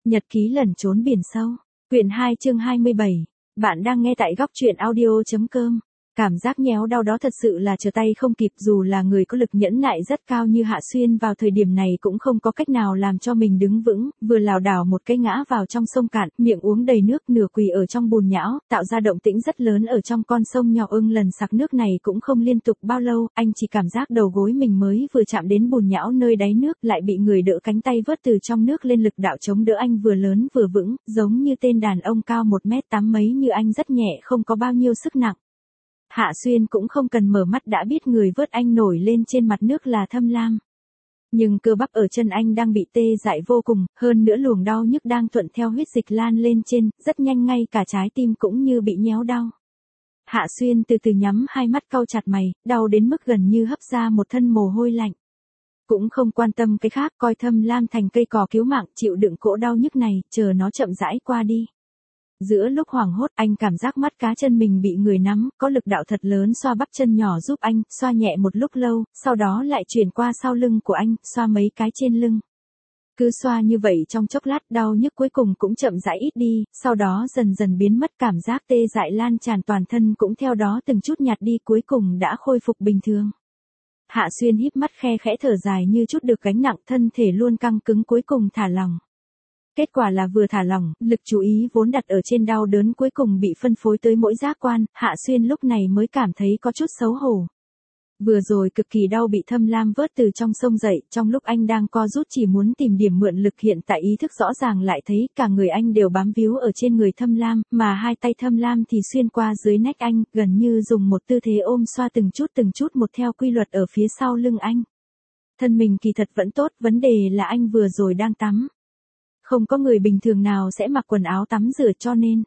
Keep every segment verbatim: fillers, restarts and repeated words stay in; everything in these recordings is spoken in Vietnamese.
Nhật ký lẩn trốn biển sâu. Quyển hai chương hai mươi bảy. Bạn đang nghe tại góc truyện audio.com. Cảm giác nhéo đau đó thật sự là trở tay không kịp, dù là người có lực nhẫn nại rất cao như Hạ Xuyên vào thời điểm này cũng không có cách nào làm cho mình đứng vững, vừa lảo đảo một cái ngã vào trong sông cạn, miệng uống đầy nước, nửa quỳ ở trong bùn nhão, tạo ra động tĩnh rất lớn ở trong con sông nhỏ. Ưng lần sặc nước này cũng không liên tục bao lâu, anh chỉ cảm giác đầu gối mình mới vừa chạm đến bùn nhão nơi đáy nước, lại bị người đỡ cánh tay vớt từ trong nước lên, lực đạo chống đỡ anh vừa lớn vừa vững, giống như tên đàn ông cao một mét tám mấy như anh rất nhẹ, không có bao nhiêu sức nặng. Hạ Xuyên cũng không cần mở mắt đã biết người vớt anh nổi lên trên mặt nước là Thâm Lam. Nhưng cơ bắp ở chân anh đang bị tê dại vô cùng, hơn nữa luồng đau nhức đang thuận theo huyết dịch lan lên trên, rất nhanh ngay cả trái tim cũng như bị nhéo đau. Hạ Xuyên từ từ nhắm hai mắt, cau chặt mày, đau đến mức gần như hấp ra một thân mồ hôi lạnh. Cũng không quan tâm cái khác, coi Thâm Lam thành cây cỏ cứu mạng, chịu đựng cỗ đau nhức này, chờ nó chậm rãi qua đi. Giữa lúc hoảng hốt, anh cảm giác mắt cá chân mình bị người nắm, có lực đạo thật lớn xoa bắp chân nhỏ giúp anh, xoa nhẹ một lúc lâu, sau đó lại chuyển qua sau lưng của anh, xoa mấy cái trên lưng. Cứ xoa như vậy trong chốc lát, đau nhức cuối cùng cũng chậm rãi ít đi, sau đó dần dần biến mất, cảm giác tê dại lan tràn toàn thân cũng theo đó từng chút nhạt đi, cuối cùng đã khôi phục bình thường. Hạ Xuyên híp mắt khe khẽ thở dài như chút được gánh nặng, thân thể luôn căng cứng cuối cùng thả lỏng. Kết quả là vừa thả lỏng, lực chú ý vốn đặt ở trên đau đớn cuối cùng bị phân phối tới mỗi giác quan, Hạ Xuyên lúc này mới cảm thấy có chút xấu hổ. Vừa rồi cực kỳ đau bị Thâm Lam vớt từ trong sông dậy, trong lúc anh đang co rút chỉ muốn tìm điểm mượn lực, hiện tại ý thức rõ ràng lại thấy cả người anh đều bám víu ở trên người Thâm Lam, mà hai tay Thâm Lam thì xuyên qua dưới nách anh, gần như dùng một tư thế ôm xoa từng chút từng chút một theo quy luật ở phía sau lưng anh. Thân mình kỳ thật vẫn tốt, vấn đề là anh vừa rồi đang tắm. Không có người bình thường nào sẽ mặc quần áo tắm rửa, cho nên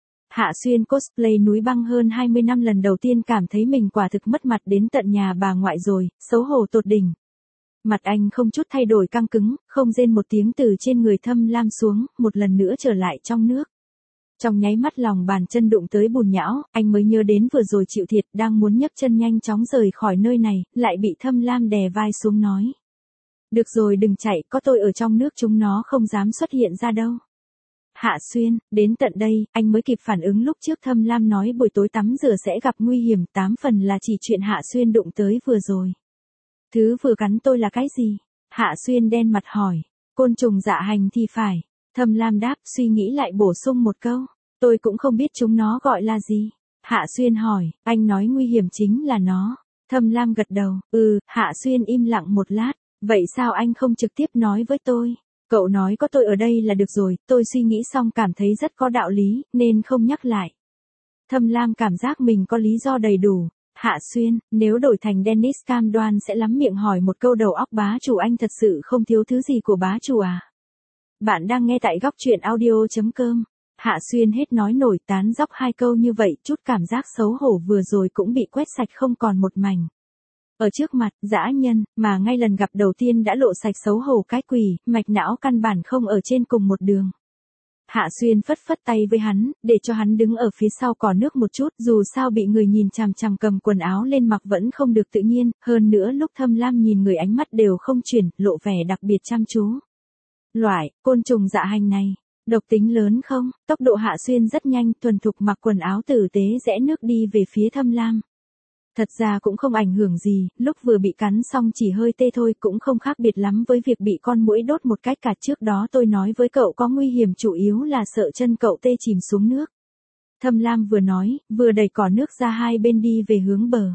Hạ Xuyên cosplay núi băng hơn hai mươi năm lần đầu tiên cảm thấy mình quả thực mất mặt đến tận nhà bà ngoại rồi, xấu hổ tột đỉnh. Mặt anh không chút thay đổi căng cứng, không rên một tiếng từ trên người Thâm Lam xuống, một lần nữa trở lại trong nước. Trong nháy mắt lòng bàn chân đụng tới bùn nhão, anh mới nhớ đến vừa rồi chịu thiệt, đang muốn nhấc chân nhanh chóng rời khỏi nơi này, lại bị Thâm Lam đè vai xuống nói. Được rồi đừng chạy, có tôi ở trong nước chúng nó không dám xuất hiện ra đâu. Hạ Xuyên, đến tận đây, anh mới kịp phản ứng lúc trước Thâm Lam nói buổi tối tắm rửa sẽ gặp nguy hiểm, tám phần là chỉ chuyện Hạ Xuyên đụng tới vừa rồi. Thứ vừa cắn tôi là cái gì? Hạ Xuyên đen mặt hỏi. Côn trùng dạ hành thì phải. Thâm Lam đáp, suy nghĩ lại bổ sung một câu. Tôi cũng không biết chúng nó gọi là gì. Hạ Xuyên hỏi, anh nói nguy hiểm chính là nó. Thâm Lam gật đầu, ừ. Hạ Xuyên im lặng một lát. Vậy sao anh không trực tiếp nói với tôi? Cậu nói có tôi ở đây là được rồi, tôi suy nghĩ xong cảm thấy rất có đạo lý, nên không nhắc lại. Thâm Lam cảm giác mình có lý do đầy đủ. Hạ Xuyên, nếu đổi thành Dennis cam đoan sẽ lắm miệng hỏi một câu đầu óc bá chủ, anh thật sự không thiếu thứ gì của bá chủ à? Bạn đang nghe tại góc truyện audio.com. Hạ Xuyên hết nói nổi, tán dóc hai câu như vậy, chút cảm giác xấu hổ vừa rồi cũng bị quét sạch không còn một mảnh. Ở trước mặt, dã nhân, mà ngay lần gặp đầu tiên đã lộ sạch xấu hổ cái quỷ, mạch não căn bản không ở trên cùng một đường. Hạ Xuyên phất phất tay với hắn, để cho hắn đứng ở phía sau cỏ nước một chút, dù sao bị người nhìn chằm chằm cầm quần áo lên mặc vẫn không được tự nhiên, hơn nữa lúc Thâm Lam nhìn người ánh mắt đều không chuyển, lộ vẻ đặc biệt chăm chú. Loại, côn trùng dạ hành này, độc tính lớn không? Tốc độ Hạ Xuyên rất nhanh, thuần thục mặc quần áo tử tế rẽ nước đi về phía Thâm Lam. Thật ra cũng không ảnh hưởng gì, lúc vừa bị cắn xong chỉ hơi tê thôi, cũng không khác biệt lắm với việc bị con muỗi đốt một cách cả. Trước đó tôi nói với cậu có nguy hiểm chủ yếu là sợ chân cậu tê chìm xuống nước. Thâm Lam vừa nói, vừa đẩy cỏ nước ra hai bên đi về hướng bờ.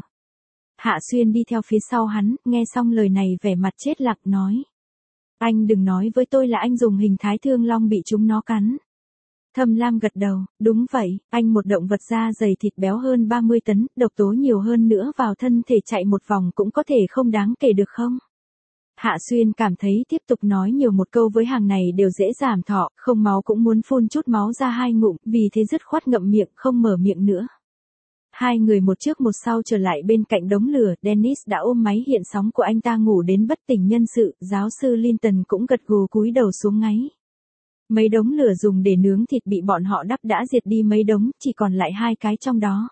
Hạ Xuyên đi theo phía sau hắn, nghe xong lời này vẻ mặt chết lặng nói. Anh đừng nói với tôi là anh dùng hình thái thương long bị chúng nó cắn. Thâm Lam gật đầu, đúng vậy, anh một động vật da dày thịt béo hơn ba mươi tấn, độc tố nhiều hơn nữa vào thân thể chạy một vòng cũng có thể không đáng kể được không? Hạ Xuyên cảm thấy tiếp tục nói nhiều một câu với hàng này đều dễ giảm thọ, không máu cũng muốn phun chút máu ra hai ngụm, vì thế dứt khoát ngậm miệng, không mở miệng nữa. Hai người một trước một sau trở lại bên cạnh đống lửa, Dennis đã ôm máy hiện sóng của anh ta ngủ đến bất tỉnh nhân sự, giáo sư Linton cũng gật gù cúi đầu xuống ngáy. Mấy đống lửa dùng để nướng thịt bị bọn họ đắp đã diệt đi mấy đống, chỉ còn lại hai cái trong đó.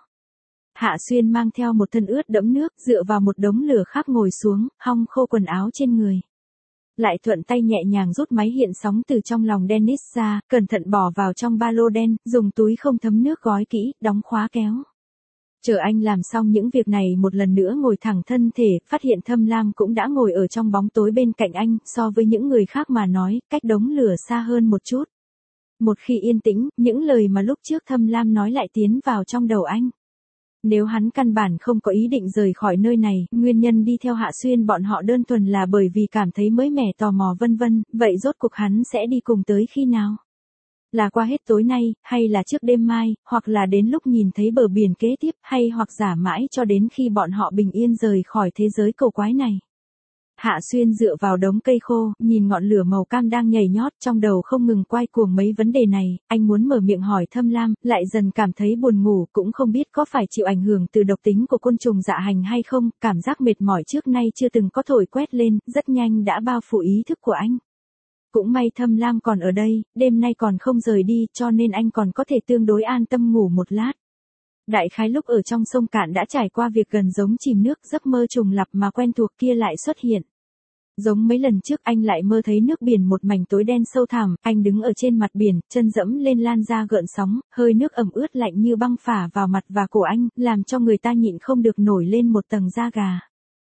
Hạ Xuyên mang theo một thân ướt đẫm nước, dựa vào một đống lửa khác ngồi xuống, hong khô quần áo trên người. Lại thuận tay nhẹ nhàng rút máy hiện sóng từ trong lòng Dennis ra, cẩn thận bỏ vào trong ba lô đen, dùng túi không thấm nước gói kỹ, đóng khóa kéo. Chờ anh làm xong những việc này một lần nữa ngồi thẳng thân thể, phát hiện Thâm Lam cũng đã ngồi ở trong bóng tối bên cạnh anh, so với những người khác mà nói, cách đống lửa xa hơn một chút. Một khi yên tĩnh, những lời mà lúc trước Thâm Lam nói lại tiến vào trong đầu anh. Nếu hắn căn bản không có ý định rời khỏi nơi này, nguyên nhân đi theo Hạ Xuyên bọn họ đơn thuần là bởi vì cảm thấy mới mẻ tò mò vân vân, vậy rốt cuộc hắn sẽ đi cùng tới khi nào? Là qua hết tối nay, hay là trước đêm mai, hoặc là đến lúc nhìn thấy bờ biển kế tiếp, hay hoặc giả mãi cho đến khi bọn họ bình yên rời khỏi thế giới cầu quái này. Hạ Xuyên dựa vào đống cây khô, nhìn ngọn lửa màu cam đang nhảy nhót, trong đầu không ngừng quay cuồng mấy vấn đề này, anh muốn mở miệng hỏi Thâm Lam, lại dần cảm thấy buồn ngủ, cũng không biết có phải chịu ảnh hưởng từ độc tính của côn trùng dạ hành hay không, cảm giác mệt mỏi trước nay chưa từng có thổi quét lên, rất nhanh đã bao phủ ý thức của anh. Cũng may Thâm Lam còn ở đây, đêm nay còn không rời đi, cho nên anh còn có thể tương đối an tâm ngủ một lát. Đại khái lúc ở trong sông cạn đã trải qua việc gần giống chìm nước, giấc mơ trùng lặp mà quen thuộc kia lại xuất hiện. Giống mấy lần trước anh lại mơ thấy nước biển một mảnh tối đen sâu thẳm, anh đứng ở trên mặt biển, chân dẫm lên lan ra gợn sóng, hơi nước ẩm ướt lạnh như băng phả vào mặt và cổ anh, làm cho người ta nhịn không được nổi lên một tầng da gà.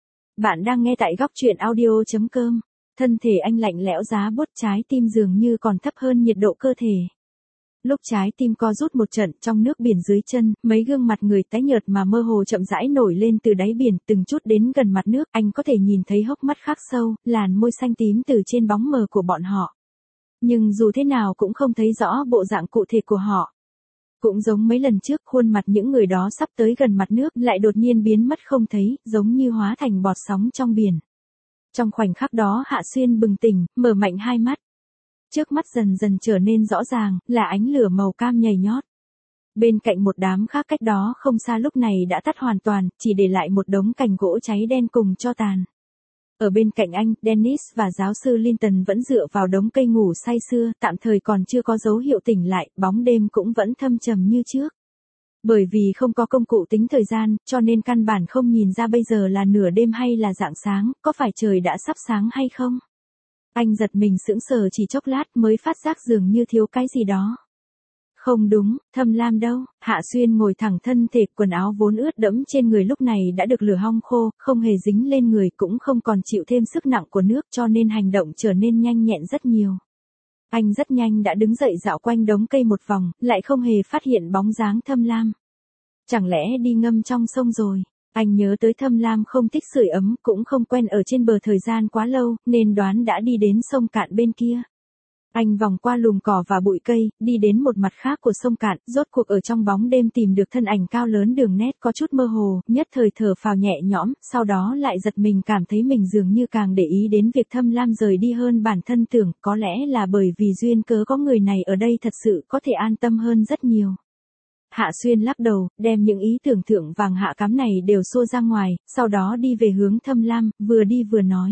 Bạn đang nghe tại góc truyện audio chấm com. Thân thể anh lạnh lẽo giá buốt, trái tim dường như còn thấp hơn nhiệt độ cơ thể. Lúc trái tim co rút một trận, trong nước biển dưới chân, mấy gương mặt người tái nhợt mà mơ hồ chậm rãi nổi lên từ đáy biển, từng chút đến gần mặt nước, anh có thể nhìn thấy hốc mắt khắc sâu, làn môi xanh tím từ trên bóng mờ của bọn họ. Nhưng dù thế nào cũng không thấy rõ bộ dạng cụ thể của họ. Cũng giống mấy lần trước, khuôn mặt những người đó sắp tới gần mặt nước, lại đột nhiên biến mất không thấy, giống như hóa thành bọt sóng trong biển. Trong khoảnh khắc đó Hạ Xuyên bừng tỉnh, mở mạnh hai mắt. Trước mắt dần dần trở nên rõ ràng, là ánh lửa màu cam nhảy nhót. Bên cạnh một đám khác cách đó không xa lúc này đã tắt hoàn toàn, chỉ để lại một đống cành gỗ cháy đen cùng tro tàn. Ở bên cạnh anh, Dennis và giáo sư Linton vẫn dựa vào đống cây ngủ say sưa, tạm thời còn chưa có dấu hiệu tỉnh lại, bóng đêm cũng vẫn thâm trầm như trước. Bởi vì không có công cụ tính thời gian, cho nên căn bản không nhìn ra bây giờ là nửa đêm hay là rạng sáng, có phải trời đã sắp sáng hay không. Anh giật mình sững sờ chỉ chốc lát mới phát giác dường như thiếu cái gì đó. Không đúng, Thâm Lam đâu? Hạ Xuyên ngồi thẳng thân thể, quần áo vốn ướt đẫm trên người lúc này đã được lửa hong khô, không hề dính lên người, cũng không còn chịu thêm sức nặng của nước, cho nên hành động trở nên nhanh nhẹn rất nhiều. Anh rất nhanh đã đứng dậy dạo quanh đống cây một vòng, lại không hề phát hiện bóng dáng Thâm Lam. Chẳng lẽ đi ngâm trong sông rồi? Anh nhớ tới Thâm Lam không thích sưởi ấm, cũng không quen ở trên bờ thời gian quá lâu, nên đoán đã đi đến sông cạn bên kia. Anh vòng qua lùm cỏ và bụi cây, đi đến một mặt khác của sông cạn, rốt cuộc ở trong bóng đêm tìm được thân ảnh cao lớn đường nét có chút mơ hồ, nhất thời thở phào nhẹ nhõm, sau đó lại giật mình cảm thấy mình dường như càng để ý đến việc Thâm Lam rời đi hơn bản thân tưởng, có lẽ là bởi vì duyên cớ có người này ở đây thật sự có thể an tâm hơn rất nhiều. Hạ Xuyên lắc đầu, đem những ý tưởng thượng vàng hạ cám này đều xô ra ngoài, sau đó đi về hướng Thâm Lam, vừa đi vừa nói.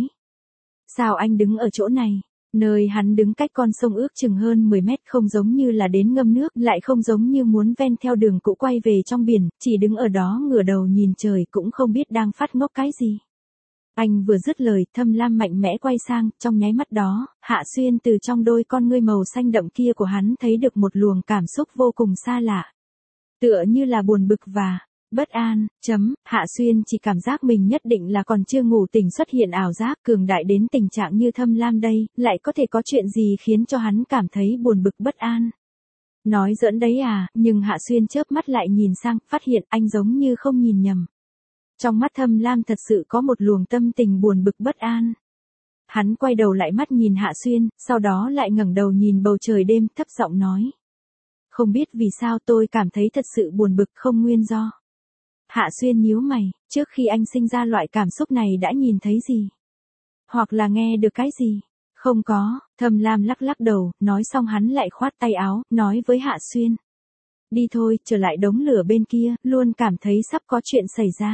Sao anh đứng ở chỗ này? Nơi hắn đứng cách con sông ước chừng hơn mười mét, không giống như là đến ngâm nước, lại không giống như muốn ven theo đường cũ quay về trong biển, chỉ đứng ở đó ngửa đầu nhìn trời cũng không biết đang phát ngốc cái gì. Anh vừa dứt lời, Thâm Lam mạnh mẽ quay sang, trong nháy mắt đó, Hạ Xuyên từ trong đôi con ngươi màu xanh đậm kia của hắn thấy được một luồng cảm xúc vô cùng xa lạ. Tựa như là buồn bực và bất an, chấm, Hạ Xuyên chỉ cảm giác mình nhất định là còn chưa ngủ tỉnh xuất hiện ảo giác cường đại đến tình trạng như Thâm Lam đây, lại có thể có chuyện gì khiến cho hắn cảm thấy buồn bực bất an. Nói giỡn đấy à, nhưng Hạ Xuyên chớp mắt lại nhìn sang, phát hiện anh giống như không nhìn nhầm. Trong mắt Thâm Lam thật sự có một luồng tâm tình buồn bực bất an. Hắn quay đầu lại mắt nhìn Hạ Xuyên, sau đó lại ngẩng đầu nhìn bầu trời đêm, thấp giọng nói. Không biết vì sao tôi cảm thấy thật sự buồn bực không nguyên do. Hạ Xuyên nhíu mày, trước khi anh sinh ra loại cảm xúc này đã nhìn thấy gì? Hoặc là nghe được cái gì? Không có, Thâm Lam lắc lắc đầu, nói xong hắn lại khoát tay áo, nói với Hạ Xuyên. Đi thôi, trở lại đống lửa bên kia, luôn cảm thấy sắp có chuyện xảy ra.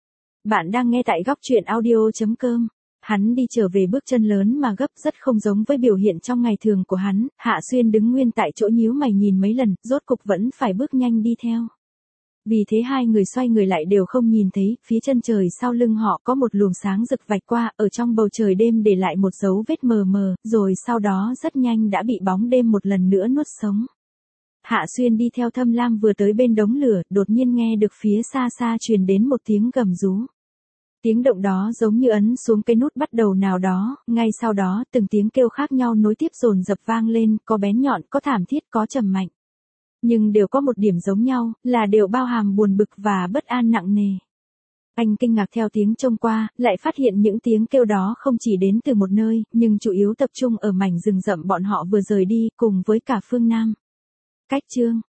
Bạn đang nghe tại góc truyện audio chấm com. Hắn đi trở về bước chân lớn mà gấp, rất không giống với biểu hiện trong ngày thường của hắn. Hạ Xuyên đứng nguyên tại chỗ nhíu mày nhìn mấy lần, rốt cục vẫn phải bước nhanh đi theo. Vì thế hai người xoay người lại đều không nhìn thấy, phía chân trời sau lưng họ có một luồng sáng rực vạch qua, ở trong bầu trời đêm để lại một dấu vết mờ mờ, rồi sau đó rất nhanh đã bị bóng đêm một lần nữa nuốt sống. Hạ Xuyên đi theo Thâm Lam vừa tới bên đống lửa, đột nhiên nghe được phía xa xa truyền đến một tiếng gầm rú. Tiếng động đó giống như ấn xuống cái nút bắt đầu nào đó, ngay sau đó từng tiếng kêu khác nhau nối tiếp dồn dập vang lên, có bén nhọn, có thảm thiết, có trầm mạnh. Nhưng đều có một điểm giống nhau, là đều bao hàm buồn bực và bất an nặng nề. Anh kinh ngạc theo tiếng trông qua, lại phát hiện những tiếng kêu đó không chỉ đến từ một nơi, nhưng chủ yếu tập trung ở mảnh rừng rậm bọn họ vừa rời đi, cùng với cả phương Nam. Cách chương